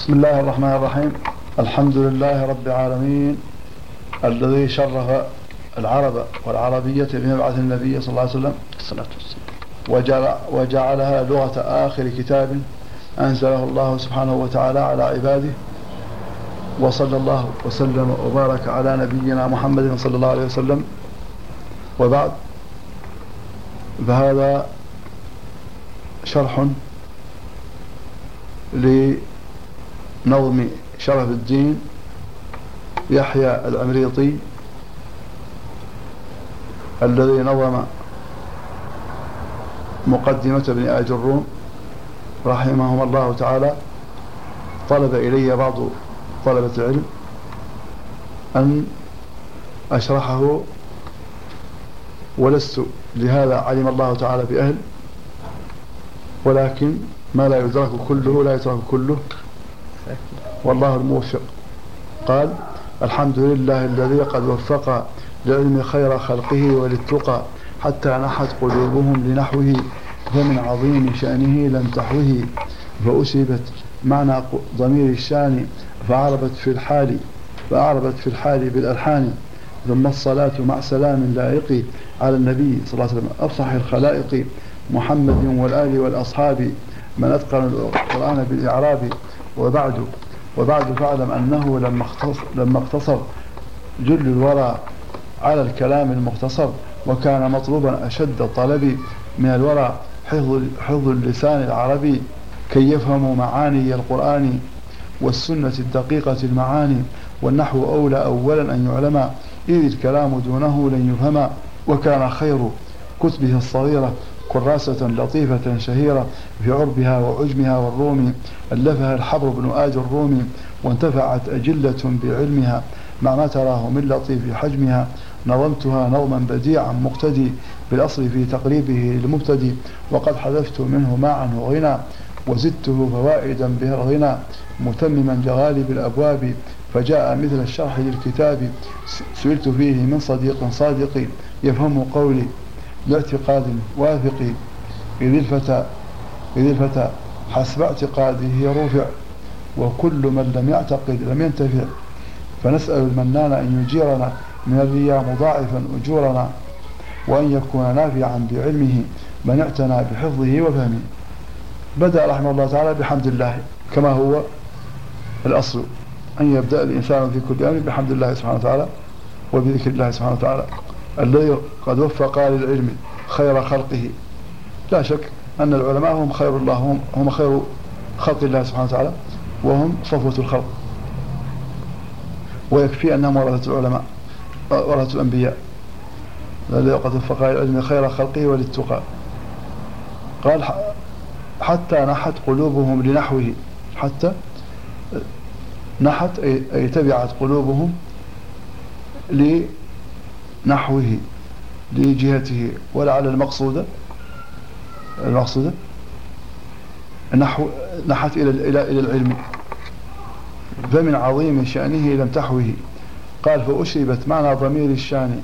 بسم الله الرحمن الرحيم. الحمد لله رب العالمين الذي شرف العرب والعربية بمبعث النبي صلى الله عليه وسلم الصلاة والسلام وجعلها لغة آخر كتاب أنزله الله سبحانه وتعالى على عباده، وصلى الله وسلم وبارك على نبينا محمد صلى الله عليه وسلم. وبعد، فهذا شرح لنظم شرف الدين يحيى العمريطي الذي نظم مقدمة ابن آجروم رحمهم الله تعالى. طلب إلي بعض طلبة العلم أن أشرحه، ولست لهذا علم الله تعالى بأهل، ولكن ما لا يدرك كله لا يترك كله، والله الموفق. قال: الحمد لله الذي قد وفق لعلم خير خلقه وللتقى حتى نحت قلوبهم لنحوه، فمن عظيم شأنه لم تحوه، فأسبت معنى ضمير الشان فأعربت في الحال بالألحان، ثم الصلاة مع سلام لائق على النبي صلى الله عليه وسلم أفصح الخلائق محمد والآل والأصحاب من أتقن القرآن بالإعراب. وبعد فاعلم أنه لما اقتصر جل الورى على الكلام المختصر، وكان مطلوبا أشد طلبي من الورى حفظ اللسان العربي كي يفهموا معاني القرآن والسنة الدقيقة المعاني، والنحو أولى أولا أن يعلم إذ الكلام دونه لن يفهم. وكان خير كتبه الصغيرة كراسة لطيفة شهيرة في عربها وعجمها والروم، ألفها الحبر بن آج الرومي، وانتفعت أجلة بعلمها مع ما تراه من لطيف حجمها. نظمتها نظما بديعا مقتدي بالأصل في تقريبه للمبتدي، وقد حذفت منه ما عنه غنى وزدته فوائدا به الغنى، متمما لغالب الأبواب فجاء مثل الشرح للكتاب. سئلت فيه من صديق صادق يفهم قولي لاعتقاد واثق، إذ الفتى حسب اعتقاده رفع، وكل من لم يعتقد لم ينتفع. فنسأل المنان أن يجيرنا من الرياء مضاعفا أجورنا، وأن يكون نافعا بعلمه من اعتنى بحفظه وفهمه. بدأ رحمه الله تعالى بحمد الله، كما هو الأصل أن يبدأ الإنسان في كل أمر بحمد الله سبحانه وتعالى وبذكر الله سبحانه وتعالى الذي قد وفق للعلم خير خلقه. لا شك أن العلماء هم خير الله، هم خير خلق الله سبحانه وتعالى، وهم صفوة الخلق، ويكفي أنهم ورثة العلماء ورثة الأنبياء الذي قد وفق للعلم خير خلقه وللتقى. قال: حتى نحت قلوبهم لنحوه. حتى نحت أي تبعت قلوبهم لنحوه لجهته، ولعل المقصودة نحت إلى العلم، فمن عظيم شأنه لم تحوه. قال: فأشربت معنى ضمير الشان،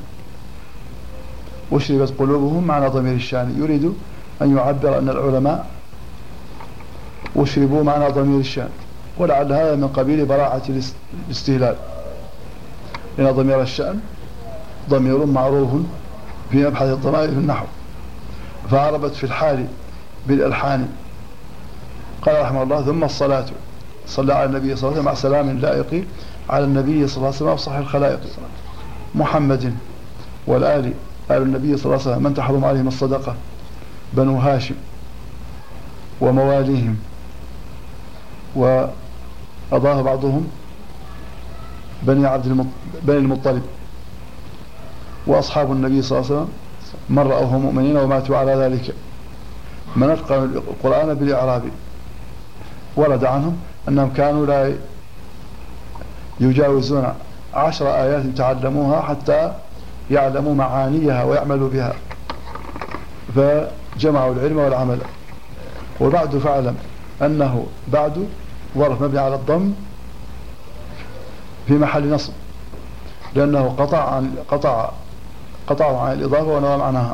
أشربت قلوبهم معنى ضمير الشان، يريد أن يعبر أن العلماء أشربوا معنى ضمير الشان، ولعل هذا من قبيل براعة الاستهلال، لأن ضمير الشأن ضمير معروف في مبحث الضمائر في النحو، فعربت في الحال بالألحان. قال رحمه الله: ثم الصلاة، صلى على النبي صلى الله عليه وسلم مع سلام لائق على النبي صلى الله عليه وسلم أفصح الخلائق محمد والآل، آل النبي صلى الله عليه وسلم من تحرم عليهم الصدقة، بنو هاشم ومواليهم، وأضاف بعضهم بني المطلب، وأصحاب النبي صلى الله عليه وسلم من رأوهم مؤمنين وماتوا على ذلك، من أتقن القرآن بالإعراب. ورد عنهم أنهم كانوا لا يجاوزون 10 آيات تعلموها حتى يعلموا معانيها ويعملوا بها، فجمعوا العلم والعمل. وبعد فاعلم أنه بعد ظرف مبني على الضم في محل نصب، لأنه قطع عن الإضافة ونوى معناها.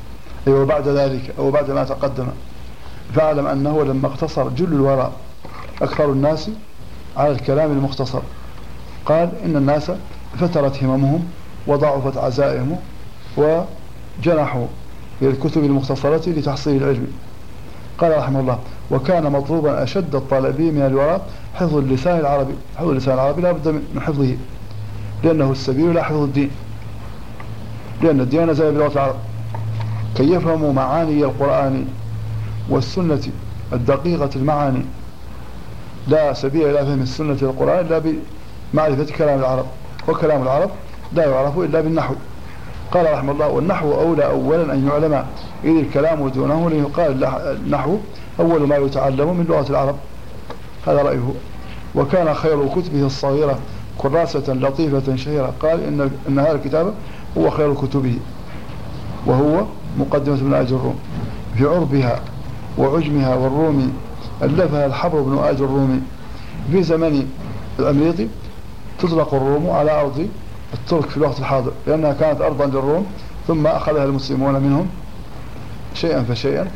وبعد ذلك أو بعد ما تقدم فاعلم أنه لما اقتصر جل الورى أكثر الناس على الكلام المختصر. قال إن الناس فترت هممهم وضعفت عزائمهم وجنحوا إلى الكتب المختصرة لتحصيل العلم. قال رحمه الله: وكان مطلوبا أشد الطلب من الوراء حفظ اللسان العربي. حفظ اللسان العربي لا بد من حفظه، لأنه السبيل لا حفظ الدين، لأن الدين نزل بلغة العرب كي يفهموا معاني القرآن والسنة الدقيقة المعاني. لا سبيل إلى فهم السنة والقرآن إلا بمعرفة كلام العرب، وكلام العرب لا يعرف إلا بالنحو. قال رحمه الله: والنحو أولى أولا أن يعلم، إذ الكلام دونه، ليقال النحو أول ما يتعلم من لغة العرب. هذا رأيه. وكان خير كتبه الصغيرة كراسة لطيفة شهيرة. قال إن هذا الكتاب هو خير كتبه، وهو مقدمة ابن آج الروم في عربها وعجمها والرومي. ألفها الحبر بن آج الرومي في زمن العمريطي. تطلق الروم على أرض الترك في الوقت الحاضر، لأنها كانت أرضا للروم، ثم أخذها المسلمون منهم شيئا فشيئا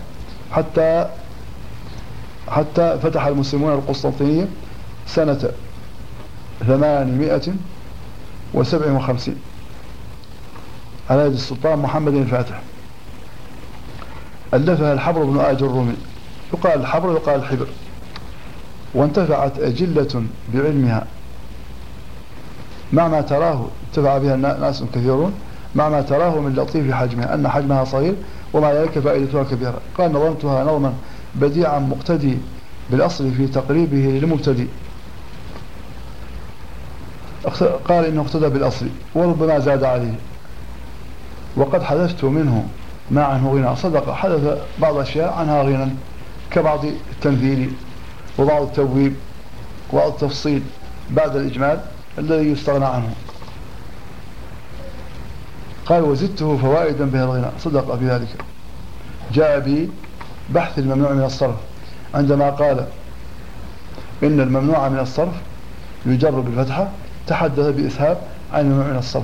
حتى فتح المسلمون القسطنطينية سنة 857 على يد السلطان محمد الفاتح. ألفها الحبر بن آج الرومي. يقال الحبر ويقال الحبر. وانتفعت أجلة بعلمها مع ما تراه، انتفع بها ناس كثيرون مع ما تراه من لطيف حجمها، أن حجمها صغير ومع ذلك فائدتها كبيرة. قال: نظمتها نظما بديعا مقتدي بالأصل في تقريبه للمبتدي. قال إنه اقتدى بالأصل وربما زاد عليه. وقد حدثت منه ما عنه غنى. صدق، حدث بعض أشياء عنها غنى، كبعض التنزيل وبعض التبويب وبعض التفصيل بعد الإجمال الذي يستغنى عنه. قال: وزدته فوائدا بها الغنى. صدق في ذلك. جاء بي بحث الممنوع من الصرف، عندما قال إن الممنوع من الصرف يجر بالفتحة، تحدث بإسهاب عن الممنوع من الصرف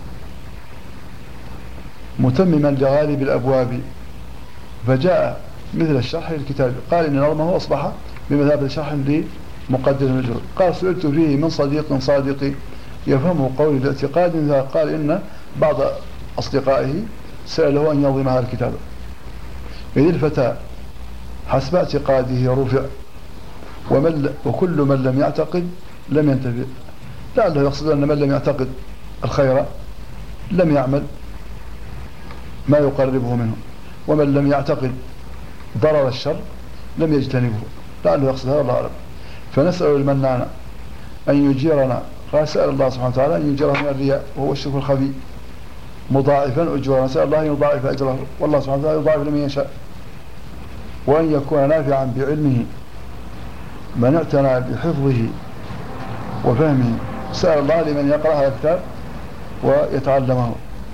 متمما لغالب الأبواب، فجاء مثل الشرح للكتاب. قال إن نظمه أصبح بمثابة شرح لمقدر المجرور. قال: سئلت فيه من صديق صادق يفهم قولي الاعتقاد. قال إن بعض أصدقائه سأله أن ينظم هذا الكتاب، إذ الفتى حسب اعتقاده رفع، وكل من لم يعتقد لم ينتفع. لعله يقصد أن من لم يعتقد الخير لم يعمل ما يقربه منه، ومن لم يعتقد ضرر الشر لم يجتنبه. لعله يقصد هذا، الله أعلم. فنسأل المنان أن يجيرنا. قال: سأل الله سبحانه وتعالى أن يجيره من الرياء وهو الشرك الخفي مضاعفا أجورا. نسأل الله أن يضاعف أجره، والله سبحانه وتعالى يضاعف لمن يشاء. وأن يكون نافعا بعلمه من اعتنى بحفظه وفهمه. سأل الله لمن يقرأ هذا الكتاب ويتعلمه.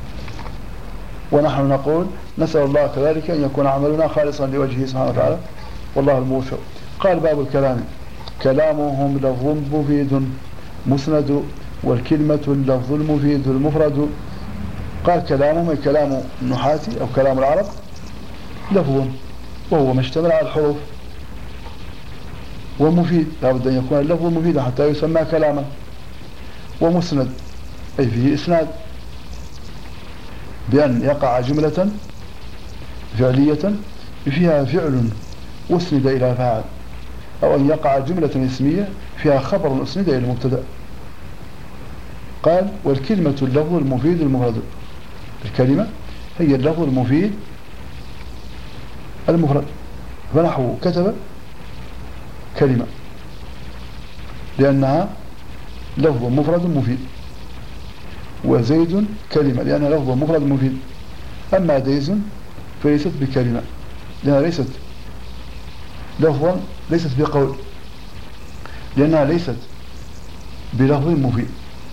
ونحن نقول نسأل الله كذلك أن يكون عملنا خالصا لوجهه سبحانه وتعالى، والله الموفق. قال: باب الكلام: كلامهم لفظ مفيد مسند، والكلمة اللفظ المفيد المفرد. قال: كلامهم كلام النحاة أو كلام العرب لفظ، وهو ما اشتمل على الحروف، ومفيد، لابد أن يكون اللفظ مفيدا حتى يسمى كلاما. ومسند أي فيه إسناد، بأن يقع جملة فعلية فيها فعل أسند إلى فاعل، أو أن يقع جملة اسمية فيها خبر أسند إلى المبتدأ. قال: والكلمة اللفظ المفيد المفرد. الكلمة هي اللفظ المفيد المفرد. فنحو كتب كلمة لأنها لفظ مفرد مفيد، وزيد كلمة لأنها لفظ مفرد مفيد. أما ديز فليست بكلمة لأنها ليست لفظا، ليست بقول، لأنها ليست بلفظ مفيد.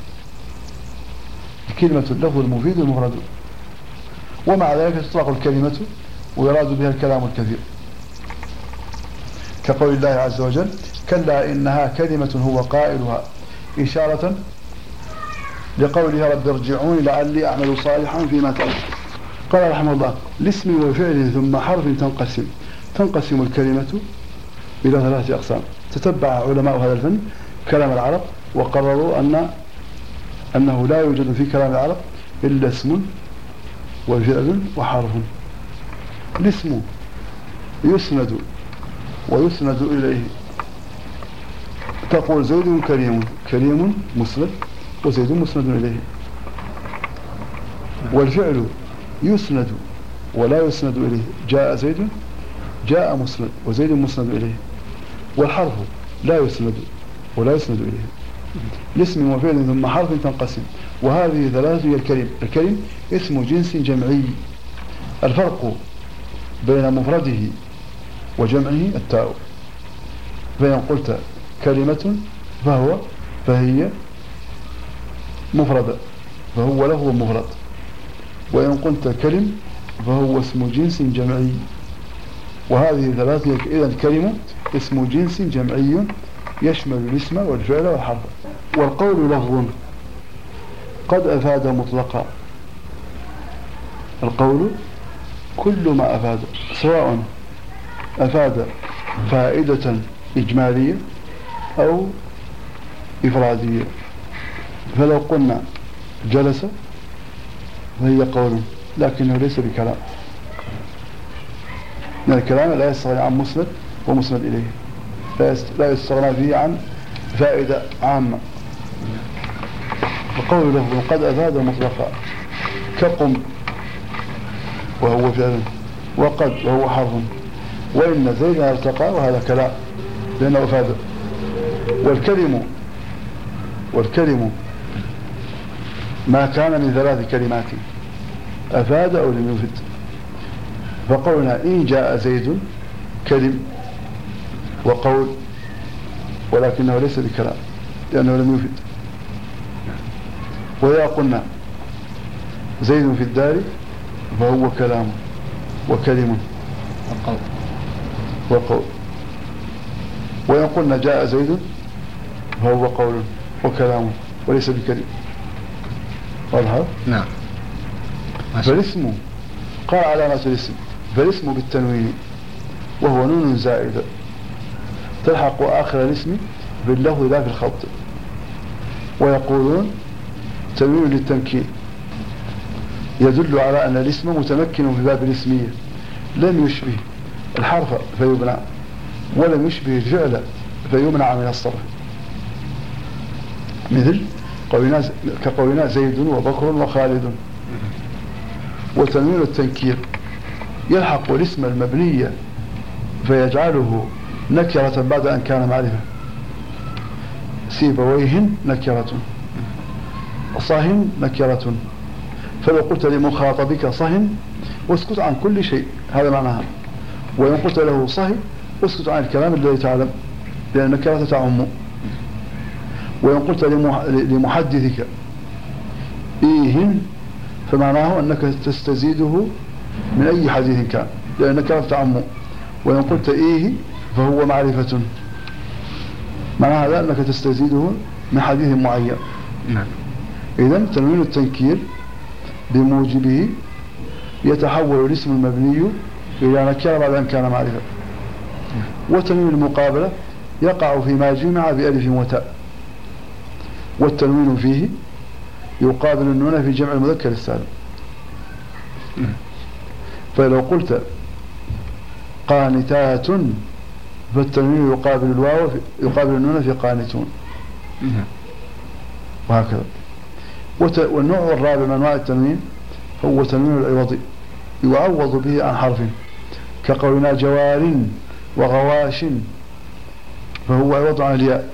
الكلمة اللفظ المفيد المفرد. ومع ذلك تطلق الكلمة ويراد بها الكلام الكثير، كقول الله عز وجل: كلا إنها كلمة هو قائلها، إشارة لقولها: رب ارجعوني لعلي أعمل صالحا فيما ترك. قال رحمه الله: لاسم وفعل ثم حرف تنقسم الكلمة إلى 3 أقسام. تتبع علماء هذا الفن كلام العرب وقرروا أنه لا يوجد في كلام العرب إلا اسم وفعل وحرف. الاسم يسند ويسند إليه، تقول زيد كريم، كريم مسند وزيد مسند إليه. والفعل يسند ولا يسند إليه، جاء زيد جاء مسند وزيد مسند إليه. والحرف لا يسند ولا يسند إليه. الاسم وفعل ثم حرف تنقسم، وهذه ثلاثة هي الكلم. الكلم اسم جنس جمعي، الفرق بين مفرده وجمعه التاء. فإن قلت كلمة فهي مفردة، فهو له مفرد. وإن قلت كلم فهو اسم جنس جمعي، وهذه ثلاثة. إذا الكلمة اسم جنس جمعي يشمل الاسم والفعل والحرف. والقول لفظ قد أفاد مطلقا. القول كل ما أفاد، سواء أفاد فائدة إجمالية أو إفرادية. فلو قلنا جلس فهي قول، لكنه ليس بكلام، لأن الكلام لا يستغني عن مسند ومسند إليه، لا يستغنى فيه عن فائدة عامة. القول لفظ قد أفاد مطلقا، كقم وهو فعل، وقد وهو حرف، وإن زيدا ارتقى وهذا كلام لأنه أفاد. والكلم ما كان من ثلاث كلمات أفاد أو لم يفد. فقولنا إن جاء زيد كلم وقول، ولكنه ليس بكلام لأنه لم يفد. وإذا قلنا زيد في الدار فهو كلام وكلم وقول. وإن قلنا جاء زيد فهو قول وكلام وليس بكلم. واضح؟ نعم. فالاسم قال علامة الاسم، فالاسم بالتنوين وهو نون زائدة تلحق آخر الاسم باللفظ لا في الخط. ويقولون تنوين للتمكين يدل على أن الاسم متمكن في باب الاسمية، لم يشبه الحرف فيبنى ولم يشبه الفعل فيمنع من الصرف، مثل كقولنا زيد وبكر وخالد. وتنوين التنكير يلحق الاسم المبني فيجعله نكرة بعد أن كان معرفة. سيبويه نكرة، صهن نكرة. فلو قلت لمخاطبك صهن واسكت عن كل شيء، هذا معناها. وإن قلت له صهن اسكت عن الكلام الذي تعلم، لأن النكرة تعم. وإن قلت لمحدثك إيهن فمعناه أنك تستزيده من أي حديث كان، لأن النكرة تعم. وإن قلت إيه فهو معرفة، معنى هذا أنك تستزيده من حديث معين. إذن تنوين التنكير بموجبه يتحول الاسم المبني إلى نكرة بعد أن كان معرفة. وتنوين المقابلة يقع فيما جمع بألف وتاء، والتنوين فيه يقابل النون في جمع المذكر السالم. فلو قلت قانتات فالتنوين يقابل الواو يقابل النون في قانتون، وهكذا. والنوع الرابع من انواع التنوين هو تنوين العوض، يعوض به عن حرف، كقولنا جوار وغواش فهو عوض عن الياء،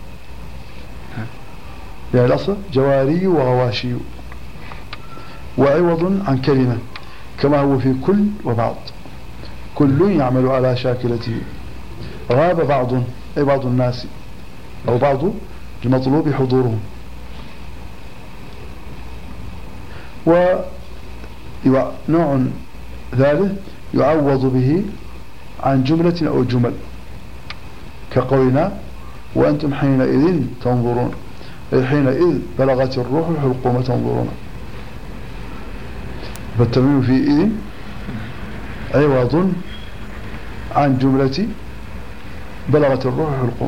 يعني الأصل جواري وغواشي. وعوض عن كلمة كما هو في كل وبعض، كل يعمل على شاكلته. غاب بعض أي بعض الناس أو بعض المطلوب حضورهم. ونوع ثالث يعوض به عن جملة أو جمل، كقولنا وأنتم حينئذ تنظرون، أي حينئذ بلغت الروح الحلقوم تنظرون. فالتنوين في إذن عوض عن جملة بلغت الروح الحلقوم.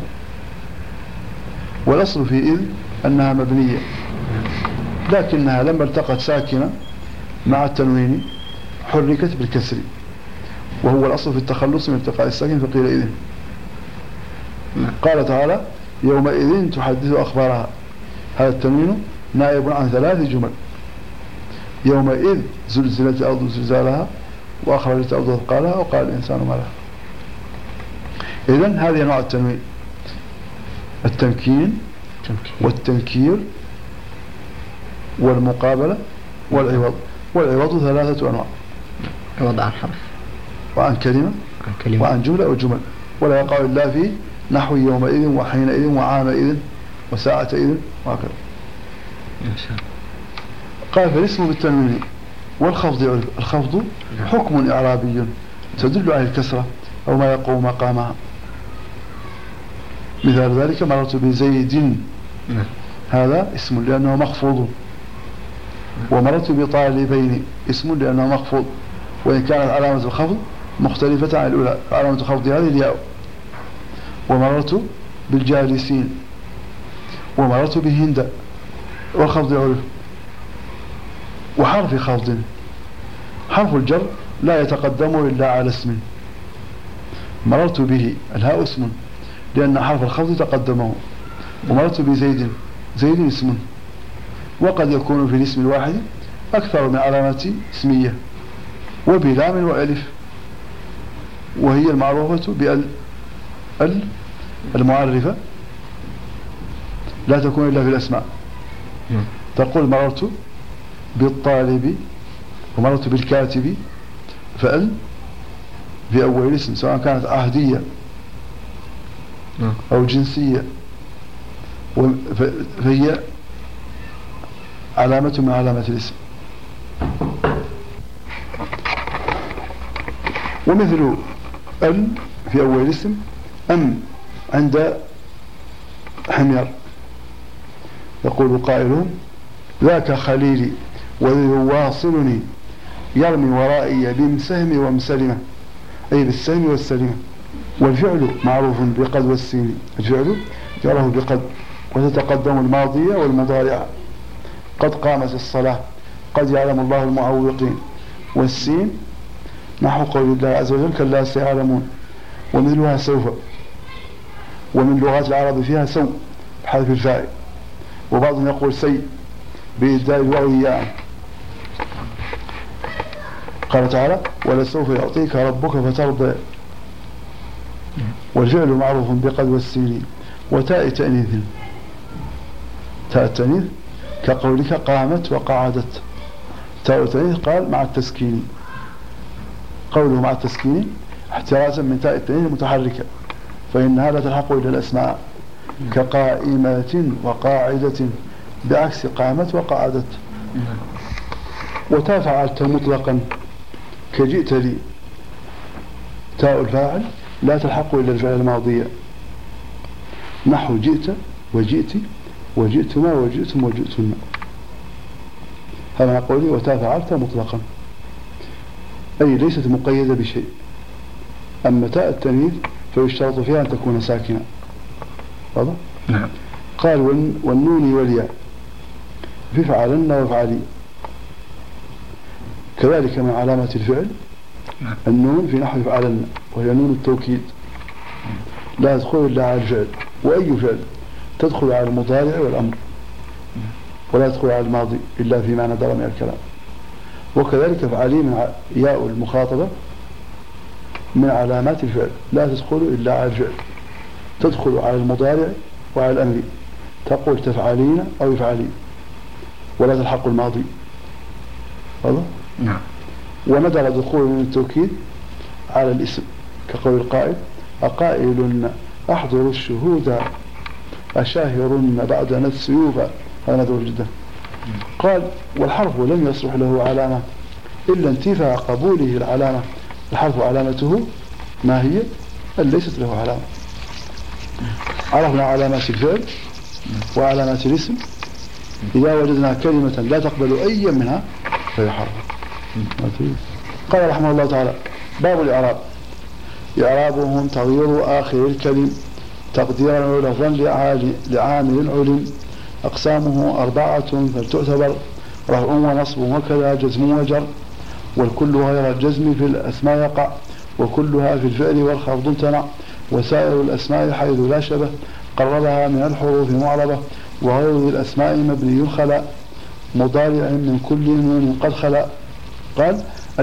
والأصل في إذ أنها مبنية، لكنها لما التقت ساكنة مع التنوين حركت بالكسر، وهو الأصل في التخلص من التقاء الساكن فقيل إذن. قال تعالى يومئذ تحدث أخبارها، هذا التنوين نائب عن 3 جمل. يومئذ زلزلت الأرض زلزالها وأخرجت الأرض أثقالها وقال الإنسان ما لها. إذن هذه أنواع التنوين: التمكين والتنكير والمقابلة والعوض. والعوض 3 أنواع: عوض عن حرف وعن كلمة وعن جملة أو جمل، ولا يقع إلا في نحو يومئذ وحينئذ وعامئذ وساعتئذ وهكذا. قال فالاسم بالتنوين والخفض. الخفض حكم إعرابي تدل على الكسرة أو ما يقوم مقامها. مثال ذلك مررت بزيد، هذا اسم لأنه مخفوض. ومررت بطالبين اسم لأنه مخفوض، وإن كانت علامة الخفض مختلفة عن الأولى، علامة الخفض هذه الياء. ومررت بالجالسين، ومررت بهند، والخفض عرف. وحرف خفض حرف الجر لا يتقدم إلا على اسم. مررت به الهاء اسم لأن حرف الخفض تقدمه. ومررت بزيد، زيد اسم، وقد يكون في الاسم الواحد أكثر من علامة اسمية، وبلام وألف، وهي المعروفة بأل المعرفة لا تكون إلا في الأسماء. تقول مررت بالطالب ومررت بالكاتب، فأل في أول الاسم سواء كانت عهدية أو جنسية، فهي علامة من علامات الاسم. ومثل ال في أول الاسم أم عند حمير، يقول قائلهم ذاك خليلي وذي واصلني يرمي ورائي بمسهم ومسلمة، أي بالسهم والسلمة. والفعل معروف بقد والسين، الفعل يعرف بقد، وتتقدم الماضية والمضارعة. قد قامت الصلاة، قد يعلم الله المعوقين. والسين نحو قول الله عز وجل كلا سيعلمون، ومثلها سوف. ومن لغات العرب فيها سو بحذف الفاعل، وبعضهم يقول سي بإبدال الواو ياء. قال تعالى ولسوف يعطيك ربك فترضى. والفعل معروف بقد والسين وتاء تأنيث. تاء التأنيث كقولك قامت وقعدت. تاء التأنيث قال مع التسكين، قوله مع التسكين احترازا من تاء التأنيث المتحركة، فإنها لا تلحق إلى الأسماء كقائمة وقاعدة، بعكس قامت وقعدت. وتاء فعلت مطلقا كجئت لي، تاء الفاعل لا تلحق إلا الفعل الماضية، نحو جئت وجئت وجئتما وجئتم وجئتن. هذا قولي وتاء فعلت مطلقا، أي ليست مقيدة بشيء. أما تاء التأنيث فيشترط فيها أن تكون ساكنة. واضح؟ نعم. قال والنون والياء في فعلن وفعلي، كذلك من علامة الفعل النون في نحو فعلن، وهي نون التوكيد لا تدخل إلا على الفعل، وأي فعل تدخل على المضارع والأمر، ولا تدخل على الماضي إلا فيما ندر من الكلام. وكذلك فعلي من ياء المخاطبة من علامات الفعل لا تدخل إلا على الفعل، تدخل على المضارع وعلى الأمر، تقول تفعلين أو يفعلين، ولا تلحق الماضي. هذا؟ نعم. وندر دخول من التوكيد على الاسم كقول القائل أقائل أحضر الشهود أشاهر بعدنا السيوف، هذا ندر جدا. قال والحرف لم يصلح له علامة إلا انتفاء قبوله العلامة. الحرف علامته ما هي؟ أن ليست له علامة. عرفنا علامات الفعل وعلامات الاسم، إذا وجدنا كلمة لا تقبل أي منها فهي حرف. قال رحمه الله تعالى باب الإعراب. إعرابهم تغيير آخر الكلم تقديرا ولفظا لعامل علم. أقسامه 4 فلتعتبر رفع ونصب وكذا جزم وجر، والكل غير الجزم في الأسماء يقع، وكلها في الفعل والخفض امتنع، وسائر الأسماء حيث لا شبه قربها من الحروف معربة، وغير ذي الأسماء مبني خلا مضارع من كل من قد خلا. قال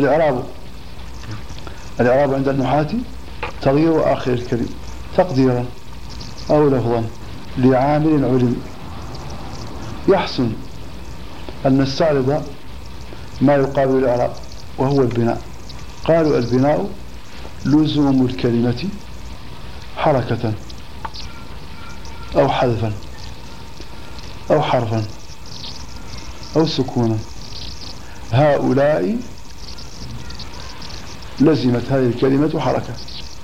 الإعراب عند النحاة تغيير آخر الكلم تقديرا أو لفظا لعامل علم. يحسن أن نستعرض ما يقابل الإعراب وهو البناء. قالوا البناء لزوم الكلمة حركة أو حذفا أو حرفا أو سكونا. هؤلاء لزمت هذه الكلمة حركة.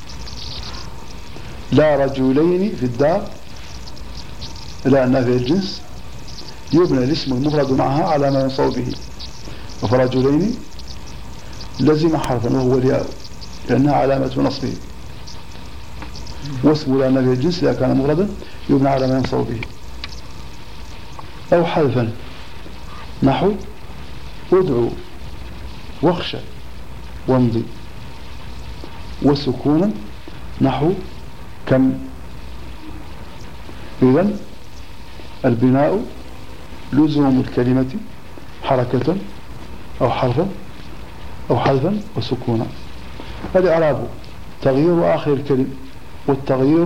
لا رجلين في الدار إلى أن في الجنس يبنى الاسم المفرد معها على ما ينصب به، وفرجلين لزم حرفا وهو الياء لأنها علامة نصبه، واسم لأن في الجنس إذا كان مفردا يبنى على ما ينصب به. أو حذفا نحو ادعو واخشى وامضي، وسكونا نحو كم. إذن البناء لزوم الكلمة حركة أو حرفا أو حذفا وسكونا. الإعراب تغيير آخر الكلم، والتغيير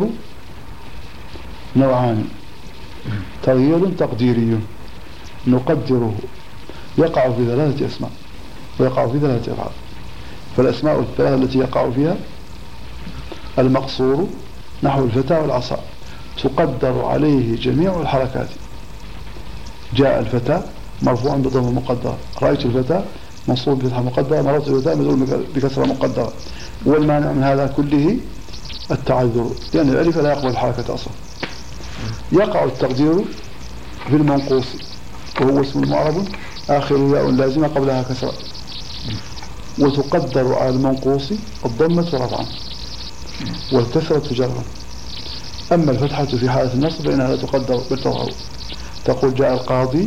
نوعان: تغيير تقديري نقدره يقع في 3 أسماء ويقع في 3 أفعال. فالأسماء الثلاثة التي يقع فيها: المقصور نحو الفتى والعصا تقدر عليه جميع الحركات. جاء الفتى مرفوعا بضمة مقدرة، رأيت الفتى منصوب بفتحة مقدرة، مررت الفتى مجرور بكسرة مقدرة. والمانع من هذا كله التعذر، لأن الألف لا يقبل الحركة أصلا. يقع التقدير في المنقوص وهو اسم معرب آخر ياء لازمة قبلها كسرة، وتقدر على المنقوص الضمة رفعا والكسرة جرا. أما الفتحة في حالة النصب فإنها لا تقدر بالتظهر. تقول جاء القاضي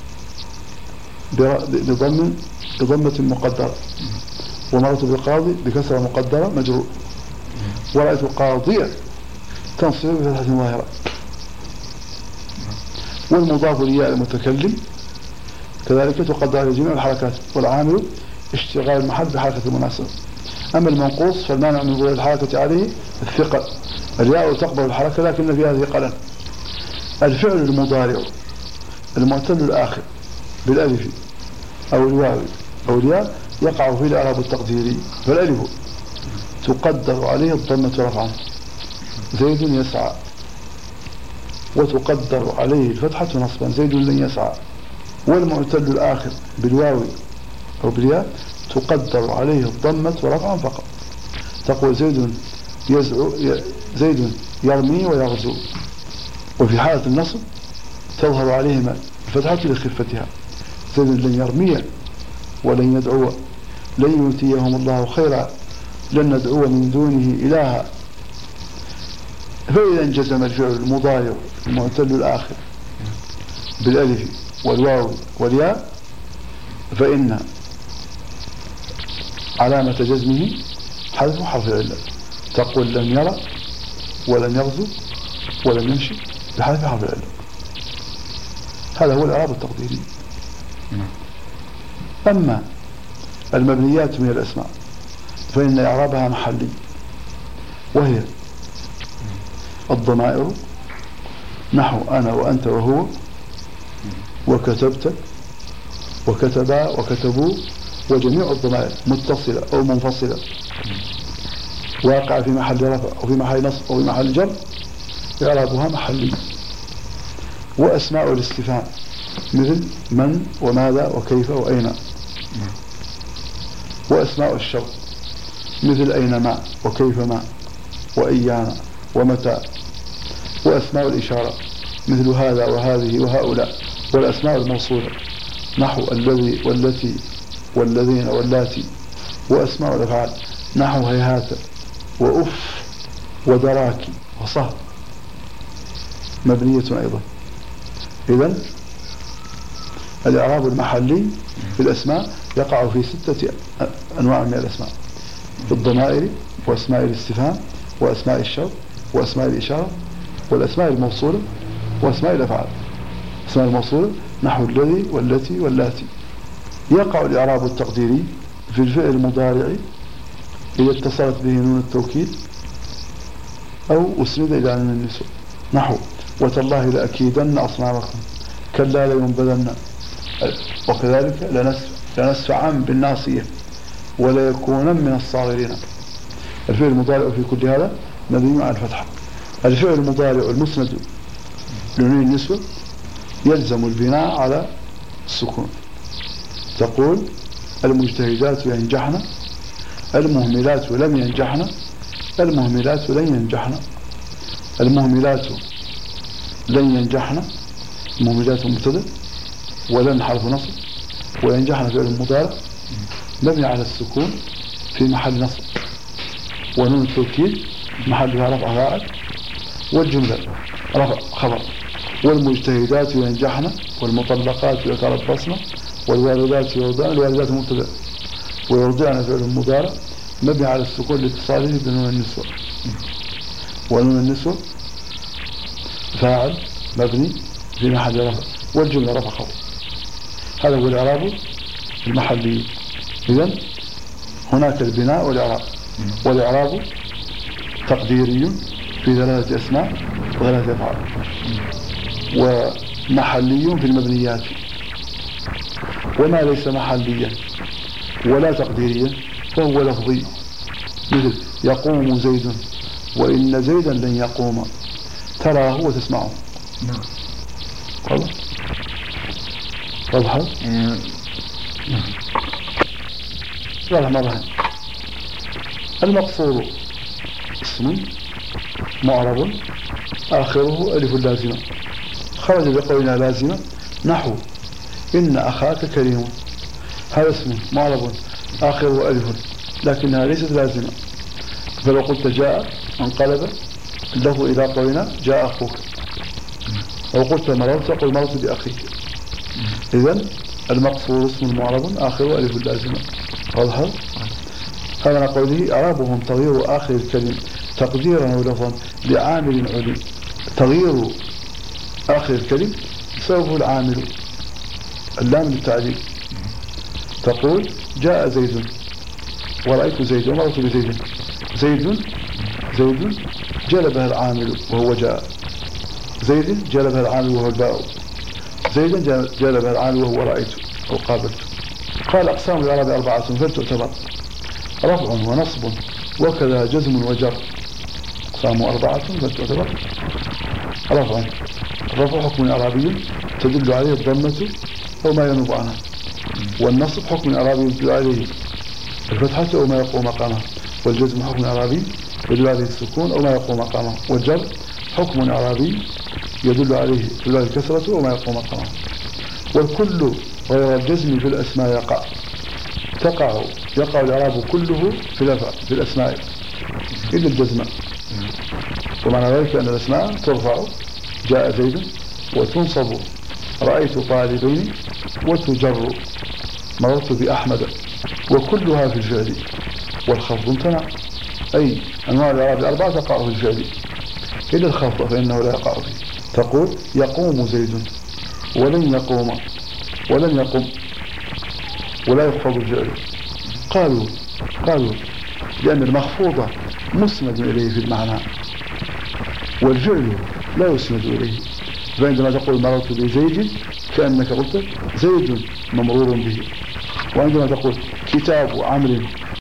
بضمة مقدرة، ومرت بالقاضي بكسرة مقدرة مجرور، ورأيت قاضية تنصب بفتحة ظاهرة. والمضاف لياء المتكلم كذلك تقدر على جميع الحركات، والعامل اشتغال المحل بحركة المناسبة. أما المنقوص فالمانع من ظهور الحركة عليه الثقل، الياء تقبل الحركة لكن فيها ثقلا. الفعل المضارع المعتل الآخر بالألف أو الواو أو الياء يقع فيه الإعراب التقديري، فالألف تقدر عليه الضمة رفعا زيد يسعى، وتقدر عليه الفتحة نصبا زيد لن يسعى. والمعتل الآخر بالواو أو بالياء تقدر عليه الضمة رفعا فقط. تقول زيد يرمي ويغزو، وفي حالة النصب تظهر عليهما الفتحة لخفتها. زيد لن يرمي ولن يدعو، لن يؤتيهم الله خيرا، لن ندعو من دونه إلها. فإذا انجزم الفعل المضارع المعتل الآخر بالألف والواو والياء فإن علامة جزمه حذف حرف العلة. تقول لم يرى ولم يغزو ولم يمشي بحذف حرف العلة. هذا هو الإعراب التقديري. أما المبنيات من الأسماء فإن إعرابها محلي، وهي الضمائر نحو أنا وأنت وهو وكتبت وكتبا وكتبوا، وجميع الضمائر متصلة أو منفصلة واقع في محل رفع أو في محل نصب أو في محل جر إعرابها محلي. وأسماء الاستفهام مثل من وماذا وكيف وأين. وأسماء الشرط مثل أينما وكيفما وإيانا ومتى. وأسماء الإشارة مثل هذا وهذه وهؤلاء. والأسماء الموصولة نحو الذي والتي والذين واللاتي. وأسماء الأفعال نحو هيهات وأف ودراك وصه مبنية أيضا. إذن الإعراب المحلي في الأسماء يقع في 6 أنواع من الأسماء: الضمائر وأسماء الاستفهام وأسماء الشرط وأسماء الإشارة والأسماء الموصولة وأسماء الأفعال. أسماء الموصولة نحو الذي والتي واللاتي. يقع الإعراب التقديري في الفعل المضارع إذا اتصلت به نون التوكيد أو أسند إلى نون النسوة، نحو وتالله لأكيدن أصنامكم كلا لينبذن، وكذلك لنسفعا بالناصية ولا يكونن من الصاغرين. الفعل المضارع في كل هذا مبني على الفتحة. الفعل المضارع المسند لنون النسوة يلزم البناء على السكون. تقول المجتهدات ينجحن، المهملات لم ينجحن، المهملات لن ينجحن، المهملات لن ينجحن، المهملات مبتدأ ولن حرف نصب وينجحن فعل مضارع مبني على السكون في محل نصب، ونون التوكيد محلها رفع فاعل، والجملة رفع خبر. والمجتهدات ينجحن والمطلقات يتربصن والوالدات يرضعن، الوالدات مبتدأ ويرضعن فعل مضارع مبني على السكون لاتصاله بنون النسوة، ونون النسوة فاعل مبني في محل رفع، والجملة رفع خبر. هذا هو الإعراب المحلي. إذن هناك البناء والإعراب، والإعراب تقديري في 3 أسماء و3 أفعال، ومحلي في المبنيات. وما ليس محليا ولا تقديريا فهو لفظي، مثل يقوم زيد وإن زيدا لن يقوم، تراه وتسمعه. واضح؟ واضح مرة. المقصور اسم معرب آخره ألف لازمة خرج بقولنا لازمة، نحو إن أخاك كريم. هذا اسم معرب آخره ألف لكنها ليست لازمة، فلو قلت جاء انقلب له إلى قولنا جاء أخوك، أو قلت مررت قل مررت بأخيك. إذن المقصور اسم معرب آخره ألف لازمة. واضح؟ هذا قوله أعرابهم تغيير آخر الكلم تقديرا ولفظا لعامل علم. تغيير آخر الكلم سبب العامل اللام للتعليل. تقول جاء زيد ورأيت زيد ومرت بزيد. زيد جلبها العامل وهو جاء، زيد جلبها العامل وهو الباء، زيد جلبها العامل وهو رأيت أو قابلت. قال أقسام الإعراب 4 فلتعتبر: رفع ونصب وكذا جزم وجر. أقسام 4 فلتعتبر: رفع حكم إعرابي تدل عليه الضمة أو ما ينوب عنها، والنصب حكم إعرابي يدل عليه الفتحة أو ما يقوم مقامه، والجزم حكم إعرابي يدل عليه السكون أو ما يقوم مقامه، والجر حكم إعرابي يدل عليه الكسرة أو ما يقوم مقامه. والكل غير الجزم في الأسماء يقع الإعراب كله في الأسماء إلا الجزم. ومعنى ذلك أن الأسماء ترفع جاء زيد، وتنصب رأيت طالبين، وتجر مررت بأحمد، وكلها في الفعل. والخفض امتنع، أي أنواع الإعراب 4 تقع في الفعل إلا الخفض فإنه لا يقع فيه. تقول يقوم زيد ولن يقوم ولن يقوم ولا يخفض الفعل. قالوا لأن المخفوضة مسند إليه في المعنى، والفعل لا يسند إليه. فعندما تقول مررت بزيد كأنك قلت زيد ممرور به، وعندما تقول كتاب عمرو